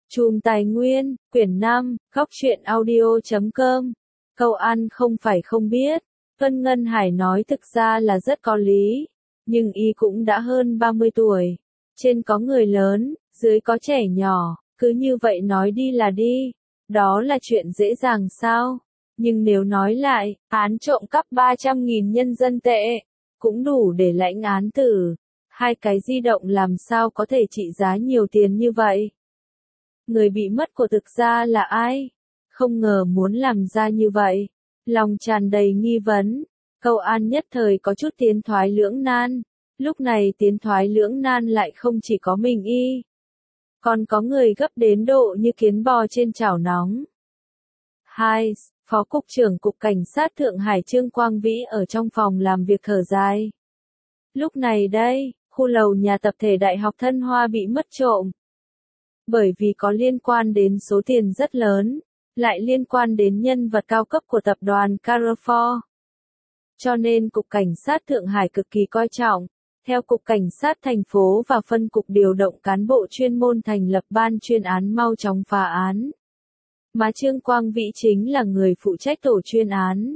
Chùm Tài Nguyên, quyển 5, góc truyện audio.com. Câu An không phải không biết, Vân Ngân Hải nói thực ra là rất có lý, nhưng y cũng đã hơn 30 tuổi. Trên có người lớn, dưới có trẻ nhỏ, cứ như vậy nói đi là đi. Đó là chuyện dễ dàng sao? Nhưng nếu nói lại, án trộm cắp 300.000 nhân dân tệ, cũng đủ để lãnh án tử. Hai cái di động làm sao có thể trị giá nhiều tiền như vậy? Người bị mất của thực ra là ai? Không ngờ muốn làm ra như vậy. Lòng tràn đầy nghi vấn. Câu An nhất thời có chút tiến thoái lưỡng nan. Lúc này tiến thoái lưỡng nan lại không chỉ có mình y. Còn có người gấp đến độ như kiến bò trên chảo nóng. 2. Phó Cục trưởng Cục Cảnh sát Thượng Hải Trương Quang Vĩ ở trong phòng làm việc thở dài. Lúc này đây, khu lầu nhà tập thể Đại học Thân Hoa bị mất trộm. Bởi vì có liên quan đến số tiền rất lớn, lại liên quan đến nhân vật cao cấp của tập đoàn Carrefour. Cho nên Cục Cảnh sát Thượng Hải cực kỳ coi trọng. Theo Cục Cảnh sát thành phố và phân cục điều động cán bộ chuyên môn thành lập ban chuyên án mau chóng phá án. Mà Trương Quang Vĩ chính là người phụ trách tổ chuyên án.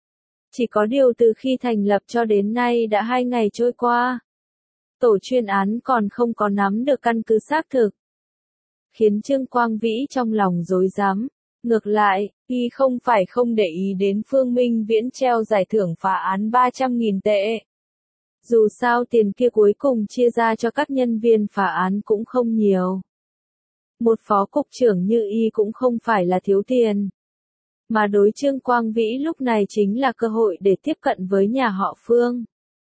Chỉ có điều từ khi thành lập cho đến nay đã 2 ngày trôi qua. Tổ chuyên án còn không có nắm được căn cứ xác thực. Khiến Trương Quang Vĩ trong lòng rối rắm. Ngược lại, y không phải không để ý đến Phương Minh Viễn treo giải thưởng phá án 300.000 tệ. Dù sao tiền kia cuối cùng chia ra cho các nhân viên phá án cũng không nhiều. Một phó cục trưởng như y cũng không phải là thiếu tiền. Mà đối Trương Quang Vĩ lúc này chính là cơ hội để tiếp cận với nhà họ Phương.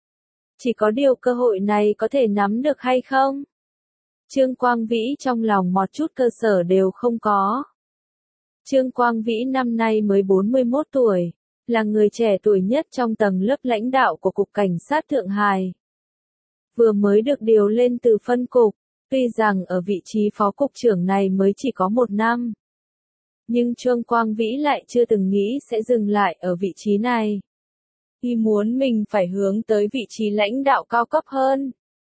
Chỉ có điều cơ hội này có thể nắm được hay không? Trương Quang Vĩ trong lòng một chút cơ sở đều không có. Trương Quang Vĩ năm nay mới 41 tuổi, là người trẻ tuổi nhất trong tầng lớp lãnh đạo của Cục Cảnh sát Thượng Hải. Vừa mới được điều lên từ phân cục, tuy rằng ở vị trí phó cục trưởng này mới chỉ có 1 năm. Nhưng Trương Quang Vĩ lại chưa từng nghĩ sẽ dừng lại ở vị trí này. Y muốn mình phải hướng tới vị trí lãnh đạo cao cấp hơn.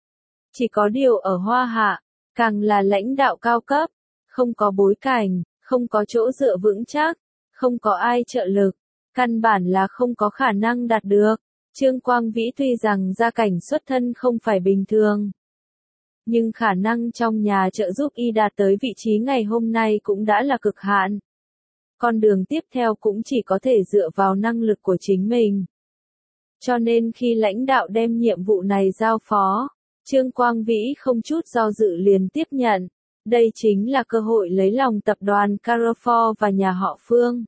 Chỉ có điều ở Hoa Hạ, càng là lãnh đạo cao cấp, không có bối cảnh, không có chỗ dựa vững chắc, không có ai trợ lực, căn bản là không có khả năng đạt được. Trương Quang Vĩ tuy rằng gia cảnh xuất thân không phải bình thường, nhưng khả năng trong nhà trợ giúp y đạt tới vị trí ngày hôm nay cũng đã là cực hạn. Con đường tiếp theo cũng chỉ có thể dựa vào năng lực của chính mình. Cho nên khi lãnh đạo đem nhiệm vụ này giao phó, Trương Quang Vĩ không chút do dự liền tiếp nhận. Đây chính là cơ hội lấy lòng tập đoàn Carrefour và nhà họ Phương.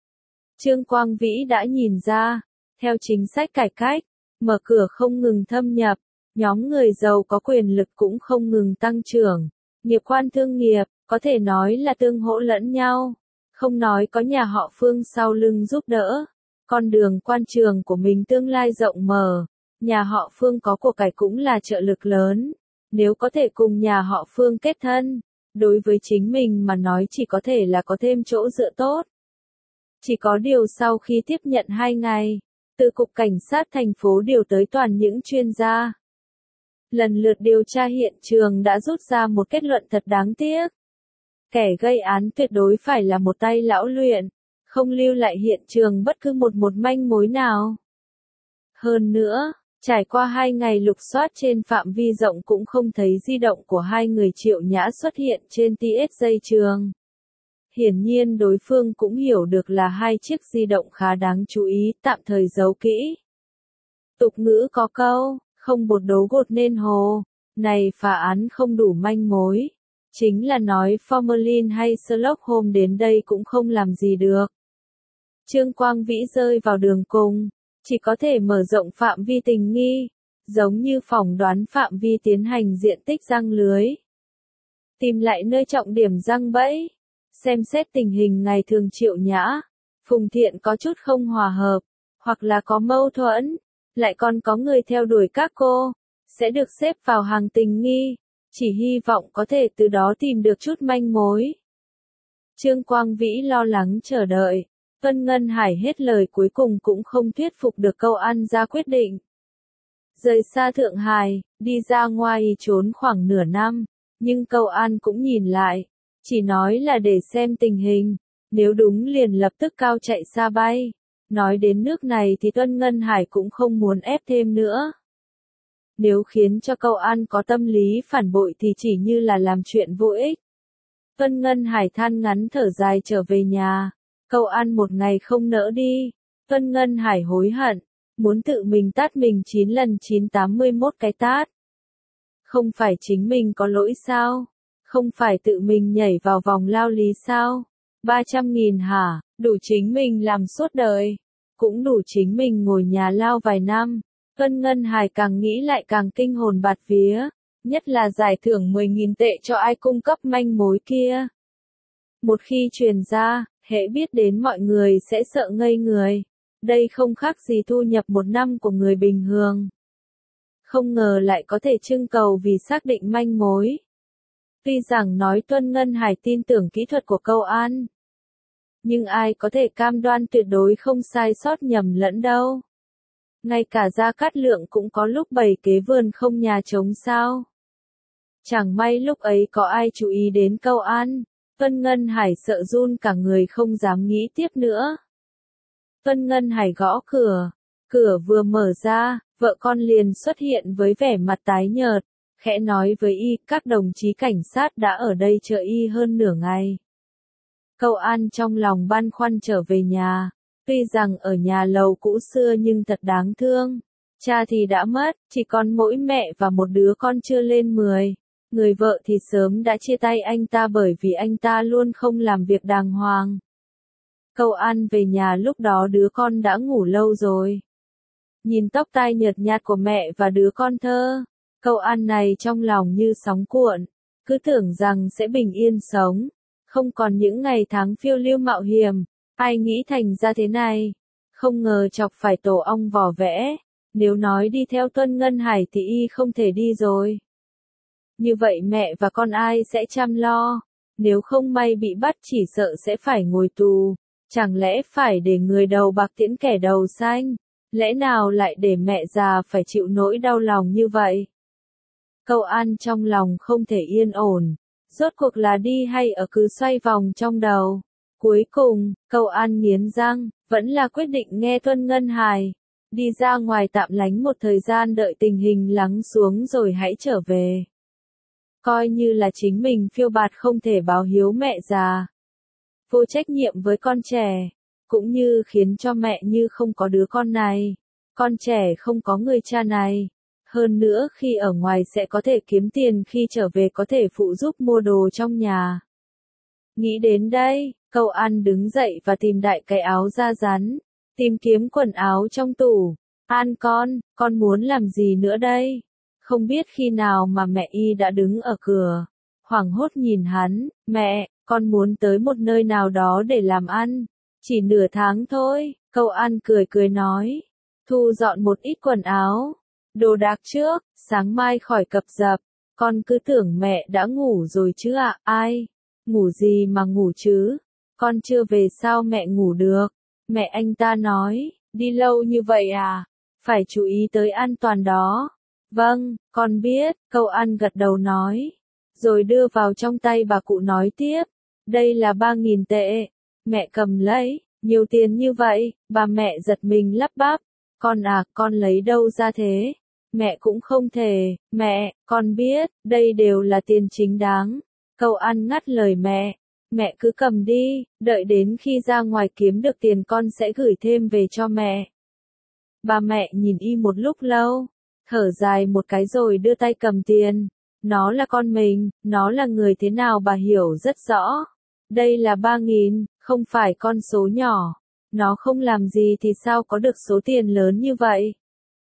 Trương Quang Vĩ đã nhìn ra, theo chính sách cải cách, mở cửa không ngừng thâm nhập, nhóm người giàu có quyền lực cũng không ngừng tăng trưởng. Nghiệp quan thương nghiệp, có thể nói là tương hỗ lẫn nhau. Không nói có nhà họ Phương sau lưng giúp đỡ. Con đường quan trường của mình tương lai rộng mở. Nhà họ Phương có của cải cũng là trợ lực lớn. Nếu có thể cùng nhà họ Phương kết thân, đối với chính mình mà nói chỉ có thể là có thêm chỗ dựa tốt. Chỉ có điều sau khi tiếp nhận 2 ngày, từ Cục Cảnh sát thành phố điều tới toàn những chuyên gia. Lần lượt điều tra hiện trường đã rút ra một kết luận thật đáng tiếc. Kẻ gây án tuyệt đối phải là một tay lão luyện, không lưu lại hiện trường bất cứ một manh mối nào. Hơn nữa, trải qua 2 ngày lục soát trên phạm vi rộng cũng không thấy di động của hai người Triệu Nhã xuất hiện trên TS dây trường. Hiển nhiên đối phương cũng hiểu được là 2 chiếc di động khá đáng chú ý, tạm thời giấu kỹ. Tục ngữ có câu, không bột đấu gột nên hồ, này phá án không đủ manh mối. Chính là nói Formalin hay Sherlock Holmes đến đây cũng không làm gì được. Trương Quang Vĩ rơi vào đường cùng, chỉ có thể mở rộng phạm vi tình nghi, giống như phỏng đoán phạm vi tiến hành diện tích giăng lưới. Tìm lại nơi trọng điểm giăng bẫy, xem xét tình hình ngày thường Triệu Nhã, Phùng Thiện có chút không hòa hợp, hoặc là có mâu thuẫn, lại còn có người theo đuổi các cô, sẽ được xếp vào hàng tình nghi, chỉ hy vọng có thể từ đó tìm được chút manh mối. Trương Quang Vĩ lo lắng chờ đợi. Vân Ngân Hải hết lời cuối cùng cũng không thuyết phục được Câu An ra quyết định. Rời xa Thượng Hải, đi ra ngoài trốn khoảng nửa năm, nhưng Câu An cũng nhìn lại. Chỉ nói là để xem tình hình, nếu đúng liền lập tức cao chạy xa bay. Nói đến nước này thì Tuân Ngân Hải cũng không muốn ép thêm nữa. Nếu khiến cho Câu An có tâm lý phản bội thì chỉ như là làm chuyện vô ích. Tuân Ngân Hải than ngắn thở dài trở về nhà. Câu An một ngày không nỡ đi. Tuân Ngân Hải hối hận, muốn tự mình tát mình 9 lần 981 cái tát. Không phải chính mình có lỗi sao? Không phải tự mình nhảy vào vòng lao lý sao? 300.000 hả? Đủ chính mình làm suốt đời. Cũng đủ chính mình ngồi nhà lao vài năm. Tuân Ngân Hải càng nghĩ lại càng kinh hồn bạt vía. Nhất là giải thưởng 10.000 tệ cho ai cung cấp manh mối kia. Một khi truyền ra, hễ biết đến mọi người sẽ sợ ngây người. Đây không khác gì thu nhập một năm của người bình thường. Không ngờ lại có thể trưng cầu vì xác định manh mối. Tuy rằng nói Tuân Ngân Hải tin tưởng kỹ thuật của Câu An. Nhưng ai có thể cam đoan tuyệt đối không sai sót nhầm lẫn đâu. Ngay cả Gia Cát Lượng cũng có lúc bày kế vườn không nhà trống sao. Chẳng may lúc ấy có ai chú ý đến Câu An. Tuân Ngân Hải sợ run cả người không dám nghĩ tiếp nữa. Tuân Ngân Hải gõ cửa. Cửa vừa mở ra, vợ con liền xuất hiện với vẻ mặt tái nhợt. Khẽ nói với y, các đồng chí cảnh sát đã ở đây chờ y hơn nửa ngày. Câu An trong lòng băn khoăn trở về nhà. Tuy rằng ở nhà lầu cũ xưa nhưng thật đáng thương. Cha thì đã mất, chỉ còn mỗi mẹ và một đứa con chưa lên 10. Người vợ thì sớm đã chia tay anh ta bởi vì anh ta luôn không làm việc đàng hoàng. Câu An về nhà lúc đó đứa con đã ngủ lâu rồi. Nhìn tóc tai nhợt nhạt của mẹ và đứa con thơ, Câu An này trong lòng như sóng cuộn, cứ tưởng rằng sẽ bình yên sống, không còn những ngày tháng phiêu lưu mạo hiểm. Ai nghĩ thành ra thế này, không ngờ chọc phải tổ ong vỏ vẽ. Nếu nói đi theo Tuân Ngân Hải thì y không thể đi rồi. Như vậy mẹ và con ai sẽ chăm lo? Nếu không may bị bắt chỉ sợ sẽ phải ngồi tù. Chẳng lẽ phải để người đầu bạc tiễn kẻ đầu xanh? Lẽ nào lại để mẹ già phải chịu nỗi đau lòng như vậy? Câu An trong lòng không thể yên ổn. Rốt cuộc là đi hay ở cứ xoay vòng trong đầu. Cuối cùng, Câu An nghiến răng, vẫn là quyết định nghe Tuân Ngân Hải. Đi ra ngoài tạm lánh một thời gian đợi tình hình lắng xuống rồi hãy trở về. Coi như là chính mình phiêu bạt không thể báo hiếu mẹ già. Vô trách nhiệm với con trẻ. Cũng như khiến cho mẹ như không có đứa con này. Con trẻ không có người cha này. Hơn nữa khi ở ngoài sẽ có thể kiếm tiền, khi trở về có thể phụ giúp mua đồ trong nhà. Nghĩ đến đây, Câu An đứng dậy và tìm đại cái áo da rắn. Tìm kiếm quần áo trong tủ. An con muốn làm gì nữa đây? Không biết khi nào mà mẹ y đã đứng ở cửa. Hoảng hốt nhìn hắn, mẹ, con muốn tới một nơi nào đó để làm ăn. Chỉ nửa tháng thôi, Câu An cười cười nói. Thu dọn một ít quần áo. Đồ đạc trước, sáng mai khỏi cập dập. Con cứ tưởng mẹ đã ngủ rồi chứ ạ, ai? Ngủ gì mà ngủ chứ? Con chưa về sao mẹ ngủ được? Mẹ anh ta nói, đi lâu như vậy à? Phải chú ý tới an toàn đó. Vâng, con biết, Câu An gật đầu nói. Rồi đưa vào trong tay bà cụ nói tiếp. Đây là 3.000 tệ. Mẹ cầm lấy, nhiều tiền như vậy, bà mẹ giật mình lắp bắp. Con à, con lấy đâu ra thế? Mẹ cũng không thể, mẹ, con biết, đây đều là tiền chính đáng. Câu An ngắt lời mẹ. Mẹ cứ cầm đi, đợi đến khi ra ngoài kiếm được tiền con sẽ gửi thêm về cho mẹ. Bà mẹ nhìn y một lúc lâu, thở dài một cái rồi đưa tay cầm tiền. Nó là con mình, nó là người thế nào bà hiểu rất rõ. Đây là 3.000, không phải con số nhỏ. Nó không làm gì thì sao có được số tiền lớn như vậy?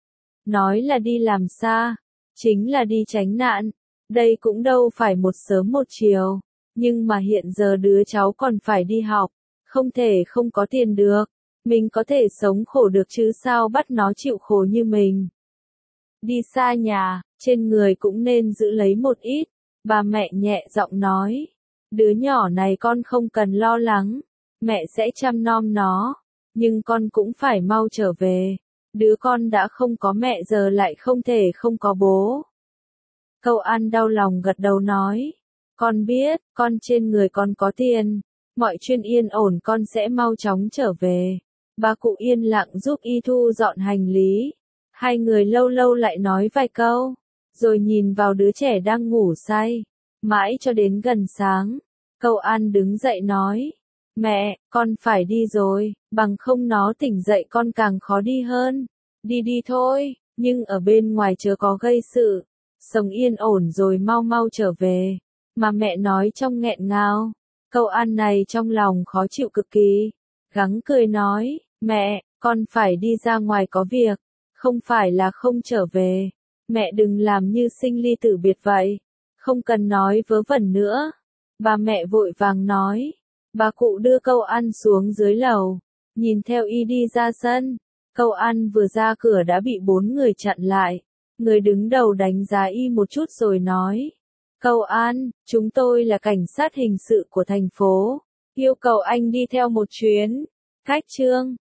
Nói là đi làm xa, chính là đi tránh nạn. Đây cũng đâu phải một sớm một chiều. Nhưng mà hiện giờ đứa cháu còn phải đi học, không thể không có tiền được. Mình có thể sống khổ được chứ sao bắt nó chịu khổ như mình. Đi xa nhà, trên người cũng nên giữ lấy một ít. Bà mẹ nhẹ giọng nói. Đứa nhỏ này con không cần lo lắng. Mẹ sẽ chăm nom nó. Nhưng con cũng phải mau trở về. Đứa con đã không có mẹ giờ lại không thể không có bố. Câu An đau lòng gật đầu nói. Con biết, con trên người con có tiền. Mọi chuyện yên ổn con sẽ mau chóng trở về. Bà cụ yên lặng giúp y thu dọn hành lý. Hai người lâu lâu lại nói vài câu, rồi nhìn vào đứa trẻ đang ngủ say. Mãi cho đến gần sáng, Câu An đứng dậy nói, mẹ, con phải đi rồi, bằng không nó tỉnh dậy con càng khó đi hơn. Đi đi thôi, nhưng ở bên ngoài chớ có gây sự. Sống yên ổn rồi mau mau trở về. Mà mẹ nói trong nghẹn ngào. Câu An này trong lòng khó chịu cực kỳ. Gắng cười nói, mẹ, con phải đi ra ngoài có việc. Không phải là không trở về. Mẹ đừng làm như sinh ly tử biệt vậy. Không cần nói vớ vẩn nữa. Bà mẹ vội vàng nói. Bà cụ đưa Câu An xuống dưới lầu. Nhìn theo y đi ra sân. Câu An vừa ra cửa đã bị 4 người chặn lại. Người đứng đầu đánh giá y một chút rồi nói. Câu An, chúng tôi là cảnh sát hình sự của thành phố. Yêu cầu anh đi theo một chuyến. Cách Trương.